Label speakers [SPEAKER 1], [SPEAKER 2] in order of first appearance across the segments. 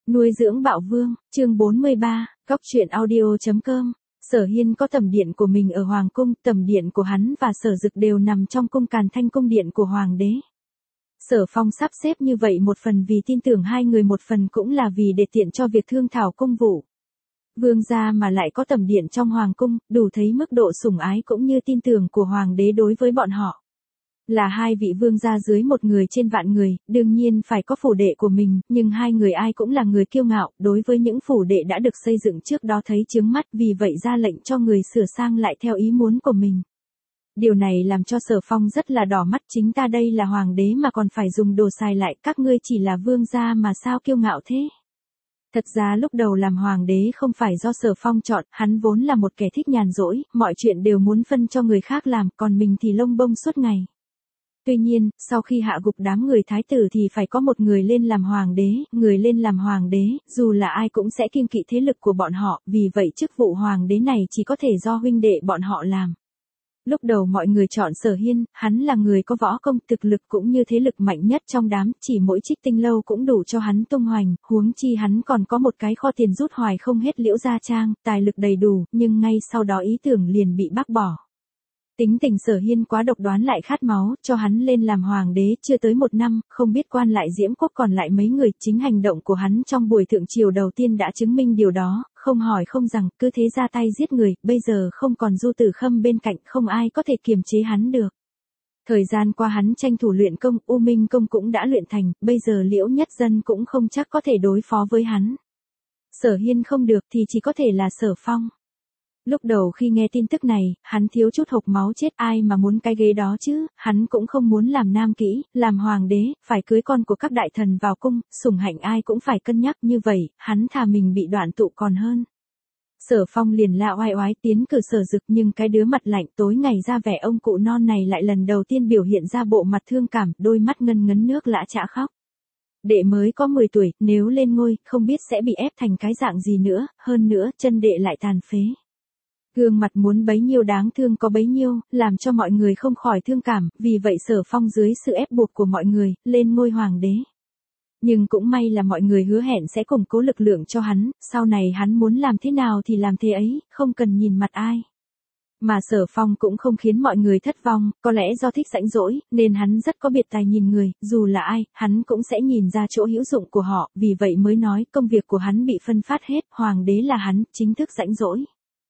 [SPEAKER 1] Nuôi dưỡng bạo vương, chương 43, Góc truyện audio.com. Sở Hiên có tẩm điện của mình ở Hoàng cung, tẩm điện của hắn và Sở Dực đều nằm trong cung Càn Thanh cung điện của Hoàng đế. Sở Phong sắp xếp như vậy một phần vì tin tưởng hai người, một phần cũng là vì để tiện cho việc thương thảo công vụ. Vương gia mà lại có tẩm điện trong Hoàng cung, đủ thấy mức độ sủng ái cũng như tin tưởng của Hoàng đế đối với bọn họ. Là hai vị vương gia dưới một người trên vạn người, đương nhiên phải có phủ đệ của mình, nhưng hai người ai cũng là người kiêu ngạo, đối với những phủ đệ đã được xây dựng trước đó thấy chướng mắt, vì vậy ra lệnh cho người sửa sang lại theo ý muốn của mình. Điều này làm cho Sở Phong rất là đỏ mắt, chính ta đây là hoàng đế mà còn phải dùng đồ xài lại, các ngươi chỉ là vương gia mà sao kiêu ngạo thế? Thật ra lúc đầu làm hoàng đế không phải do Sở Phong chọn, hắn vốn là một kẻ thích nhàn rỗi, mọi chuyện đều muốn phân cho người khác làm, còn mình thì lông bông suốt ngày. Tuy nhiên, sau khi hạ gục đám người thái tử thì phải có một người lên làm hoàng đế, người lên làm hoàng đế, dù là ai cũng sẽ kiêng kỵ thế lực của bọn họ, vì vậy chức vụ hoàng đế này chỉ có thể do huynh đệ bọn họ làm. Lúc đầu mọi người chọn Sở Hiên, hắn là người có võ công, thực lực cũng như thế lực mạnh nhất trong đám, chỉ mỗi Trích Tinh lâu cũng đủ cho hắn tung hoành, huống chi hắn còn có một cái kho tiền rút hoài không hết Liễu Gia Trang, tài lực đầy đủ, nhưng ngay sau đó ý tưởng liền bị bác bỏ. Tính tình Sở Hiên quá độc đoán lại khát máu, cho hắn lên làm hoàng đế chưa tới một năm, không biết quan lại Diễm Quốc còn lại mấy người, chính hành động của hắn trong buổi thượng triều đầu tiên đã chứng minh điều đó, không hỏi không rằng, cứ thế ra tay giết người, bây giờ không còn Du Tử Khâm bên cạnh, không ai có thể kiềm chế hắn được. Thời gian qua hắn tranh thủ luyện công, U Minh công cũng đã luyện thành, bây giờ Liễu Nhất Dân cũng không chắc có thể đối phó với hắn. Sở Hiên không được thì chỉ có thể là Sở Phong. Lúc đầu khi nghe tin tức này, hắn thiếu chút hộc máu chết, ai mà muốn cái ghế đó chứ, hắn cũng không muốn làm nam kỹ, làm hoàng đế, phải cưới con của các đại thần vào cung, sủng hạnh ai cũng phải cân nhắc, như vậy, hắn thà mình bị đoạn tụ còn hơn. Sở Phong liền la oai oái tiến cử Sở Dực, nhưng cái đứa mặt lạnh tối ngày ra vẻ ông cụ non này lại lần đầu tiên biểu hiện ra bộ mặt thương cảm, đôi mắt ngân ngấn nước lã chã khóc. Đệ mới có 10 tuổi, nếu lên ngôi, không biết sẽ bị ép thành cái dạng gì nữa, hơn nữa, chân đệ lại tàn phế. Gương mặt muốn bấy nhiêu đáng thương có bấy nhiêu, làm cho mọi người không khỏi thương cảm, vì vậy Sở Phong dưới sự ép buộc của mọi người, lên ngôi hoàng đế. Nhưng cũng may là mọi người hứa hẹn sẽ củng cố lực lượng cho hắn, sau này hắn muốn làm thế nào thì làm thế ấy, không cần nhìn mặt ai. Mà Sở Phong cũng không khiến mọi người thất vong, có lẽ do thích rãnh rỗi, nên hắn rất có biệt tài nhìn người, dù là ai, hắn cũng sẽ nhìn ra chỗ hữu dụng của họ, vì vậy mới nói công việc của hắn bị phân phát hết, hoàng đế là hắn, chính thức rãnh rỗi.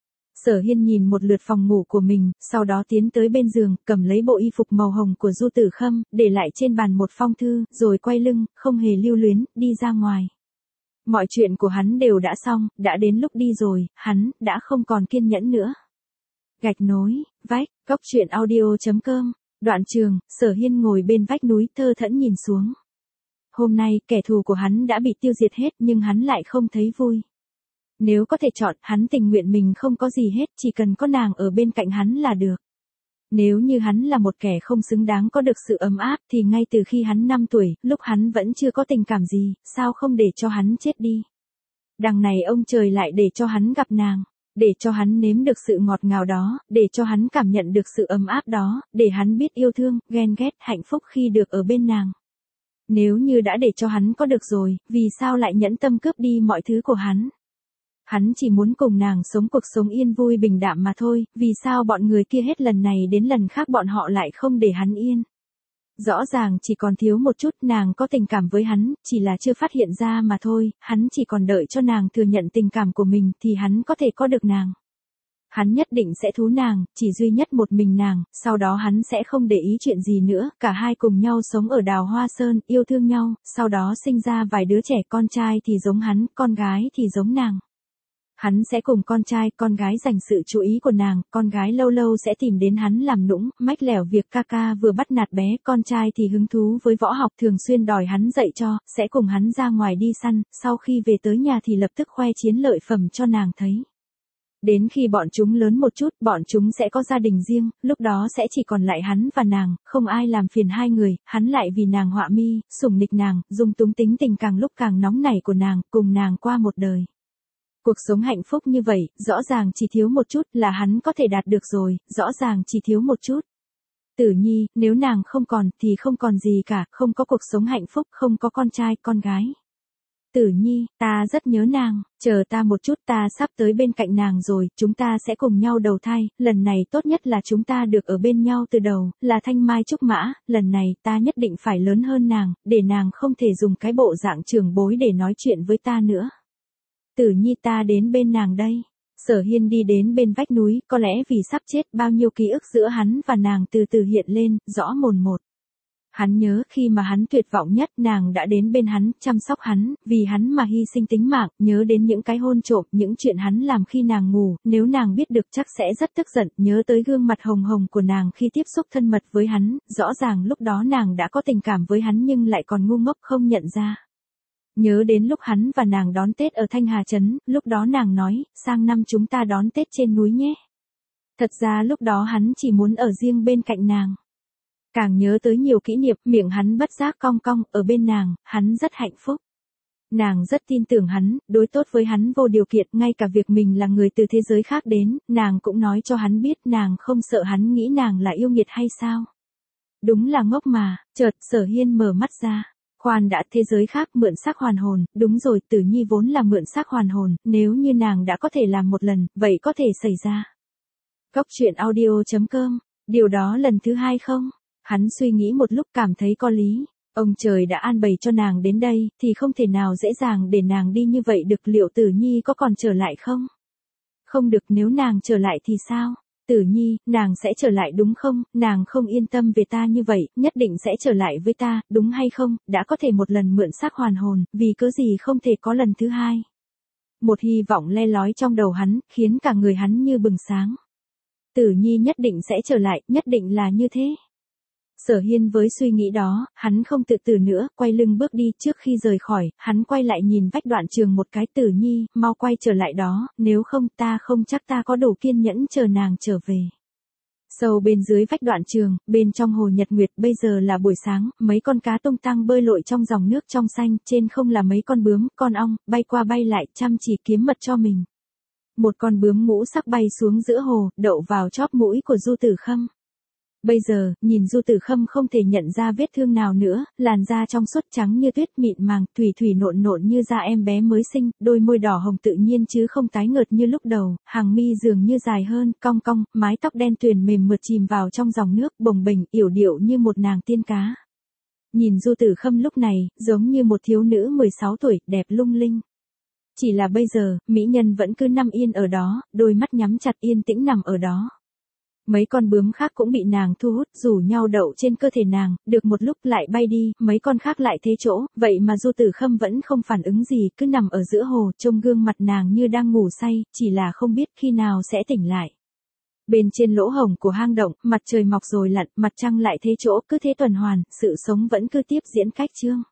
[SPEAKER 1] Sở Hiên nhìn một lượt phòng ngủ của mình, sau đó tiến tới bên giường, cầm lấy bộ y phục màu hồng của Du Tử Khâm, để lại trên bàn một phong thư, rồi quay lưng, không hề lưu luyến, đi ra ngoài. Mọi chuyện của hắn đều đã xong, đã đến lúc đi rồi, hắn đã không còn kiên nhẫn nữa. Gạch nối, vách, Góc truyện audio.com. Đoạn trường, Sở Hiên ngồi bên vách núi thơ thẫn nhìn xuống. Hôm nay, kẻ thù của hắn đã bị tiêu diệt hết, nhưng hắn lại không thấy vui. Nếu có thể chọn, hắn tình nguyện mình không có gì hết, chỉ cần có nàng ở bên cạnh hắn là được. Nếu như hắn là một kẻ không xứng đáng có được sự ấm áp, thì ngay từ khi hắn 5 tuổi, lúc hắn vẫn chưa có tình cảm gì, sao không để cho hắn chết đi. Đằng này ông trời lại để cho hắn gặp nàng, để cho hắn nếm được sự ngọt ngào đó, để cho hắn cảm nhận được sự ấm áp đó, để hắn biết yêu thương, ghen ghét, hạnh phúc khi được ở bên nàng. Nếu như đã để cho hắn có được rồi, vì sao lại nhẫn tâm cướp đi mọi thứ của hắn? Hắn chỉ muốn cùng nàng sống cuộc sống yên vui bình đạm mà thôi, vì sao bọn người kia hết lần này đến lần khác bọn họ lại không để hắn yên. Rõ ràng chỉ còn thiếu một chút, nàng có tình cảm với hắn, chỉ là chưa phát hiện ra mà thôi, hắn chỉ còn đợi cho nàng thừa nhận tình cảm của mình thì hắn có thể có được nàng. Hắn nhất định sẽ thú nàng, chỉ duy nhất một mình nàng, sau đó hắn sẽ không để ý chuyện gì nữa, cả hai cùng nhau sống ở Đào Hoa Sơn, yêu thương nhau, sau đó sinh ra vài đứa trẻ, con trai thì giống hắn, con gái thì giống nàng. Hắn sẽ cùng con trai, con gái dành sự chú ý của nàng, con gái lâu lâu sẽ tìm đến hắn làm nũng, mách lẻo việc ca ca vừa bắt nạt bé, con trai thì hứng thú với võ học thường xuyên đòi hắn dạy cho, sẽ cùng hắn ra ngoài đi săn, sau khi về tới nhà thì lập tức khoe chiến lợi phẩm cho nàng thấy. Đến khi bọn chúng lớn một chút, bọn chúng sẽ có gia đình riêng, lúc đó sẽ chỉ còn lại hắn và nàng, không ai làm phiền hai người, hắn lại vì nàng họa mi, sủng nịch nàng, dung túng tính tình càng lúc càng nóng nảy của nàng, cùng nàng qua một đời. Cuộc sống hạnh phúc như vậy, rõ ràng chỉ thiếu một chút là hắn có thể đạt được rồi, rõ ràng chỉ thiếu một chút. Tử Nhi, nếu nàng không còn thì không còn gì cả, không có cuộc sống hạnh phúc, không có con trai, con gái. Tử Nhi, ta rất nhớ nàng, chờ ta một chút, ta sắp tới bên cạnh nàng rồi, chúng ta sẽ cùng nhau đầu thai, lần này tốt nhất là chúng ta được ở bên nhau từ đầu, là thanh mai trúc mã, lần này ta nhất định phải lớn hơn nàng, để nàng không thể dùng cái bộ dạng trưởng bối để nói chuyện với ta nữa. Tử Nhi, ta đến bên nàng đây. Sở Hiên đi đến bên vách núi, có lẽ vì sắp chết, bao nhiêu ký ức giữa hắn và nàng từ từ hiện lên, rõ mồn một. Hắn nhớ khi mà hắn tuyệt vọng nhất, nàng đã đến bên hắn, chăm sóc hắn, vì hắn mà hy sinh tính mạng, nhớ đến những cái hôn trộm, những chuyện hắn làm khi nàng ngủ, nếu nàng biết được chắc sẽ rất tức giận, nhớ tới gương mặt hồng hồng của nàng khi tiếp xúc thân mật với hắn, rõ ràng lúc đó nàng đã có tình cảm với hắn nhưng lại còn ngu ngốc không nhận ra. Nhớ đến lúc hắn và nàng đón Tết ở Thanh Hà Trấn, lúc đó nàng nói, sang năm chúng ta đón Tết trên núi nhé. Thật ra lúc đó hắn chỉ muốn ở riêng bên cạnh nàng. Càng nhớ tới nhiều kỷ niệm, miệng hắn bất giác cong cong, ở bên nàng, hắn rất hạnh phúc. Nàng rất tin tưởng hắn, đối tốt với hắn vô điều kiện, ngay cả việc mình là người từ thế giới khác đến, nàng cũng nói cho hắn biết nàng không sợ hắn nghĩ nàng là yêu nghiệt hay sao. Đúng là ngốc mà, chợt Sở Hiên mở mắt ra. Khoan đã, thế giới khác mượn xác hoàn hồn, đúng rồi, Tử Nhi vốn là mượn xác hoàn hồn, nếu như nàng đã có thể làm một lần, vậy có thể xảy ra. Góc truyện audio.com, điều đó lần thứ 2 không? Hắn suy nghĩ một lúc cảm thấy có lý. Ông trời đã an bày cho nàng đến đây, thì không thể nào dễ dàng để nàng đi như vậy được, liệu Tử Nhi có còn trở lại không? Không được, nếu nàng trở lại thì sao? Tử Nhi, nàng sẽ trở lại đúng không? Nàng không yên tâm về ta như vậy, nhất định sẽ trở lại với ta, đúng hay không? Đã có thể một lần mượn xác hoàn hồn, vì cớ gì không thể có lần thứ 2? Một hy vọng le lói trong đầu hắn, khiến cả người hắn như bừng sáng. Tử Nhi nhất định sẽ trở lại, nhất định là như thế. Sở Hiên với suy nghĩ đó, hắn không tự tử nữa, quay lưng bước đi, trước khi rời khỏi, hắn quay lại nhìn vách đoạn trường một cái. Tử Nhi, mau quay trở lại đó, nếu không ta không chắc ta có đủ kiên nhẫn chờ nàng trở về. Sâu bên dưới vách đoạn trường, bên trong hồ nhật nguyệt, bây giờ là buổi sáng, mấy con cá tung tăng bơi lội trong dòng nước trong xanh, trên không là mấy con bướm, con ong, bay qua bay lại, chăm chỉ kiếm mật cho mình. Một con bướm ngũ sắc bay xuống giữa hồ, đậu vào chóp mũi của Du Tử Khâm. Bây giờ, nhìn Du Tử Khâm không thể nhận ra vết thương nào nữa, làn da trong suốt trắng như tuyết, mịn màng, thủy thủy nộn nộn như da em bé mới sinh, đôi môi đỏ hồng tự nhiên chứ không tái nhợt như lúc đầu, hàng mi dường như dài hơn, cong cong, mái tóc đen tuyền mềm mượt chìm vào trong dòng nước, bồng bềnh, yểu điệu như một nàng tiên cá. Nhìn Du Tử Khâm lúc này, giống như một thiếu nữ 16 tuổi, đẹp lung linh. Chỉ là bây giờ, mỹ nhân vẫn cứ nằm yên ở đó, đôi mắt nhắm chặt yên tĩnh nằm ở đó. Mấy con bướm khác cũng bị nàng thu hút, rủ nhau đậu trên cơ thể nàng, được một lúc lại bay đi, mấy con khác lại thế chỗ, vậy mà Du Tử Khâm vẫn không phản ứng gì, cứ nằm ở giữa hồ, trông gương mặt nàng như đang ngủ say, chỉ là không biết khi nào sẽ tỉnh lại. Bên trên lỗ hổng của hang động, mặt trời mọc rồi lặn, mặt trăng lại thế chỗ, cứ thế tuần hoàn, sự sống vẫn cứ tiếp diễn cách chương.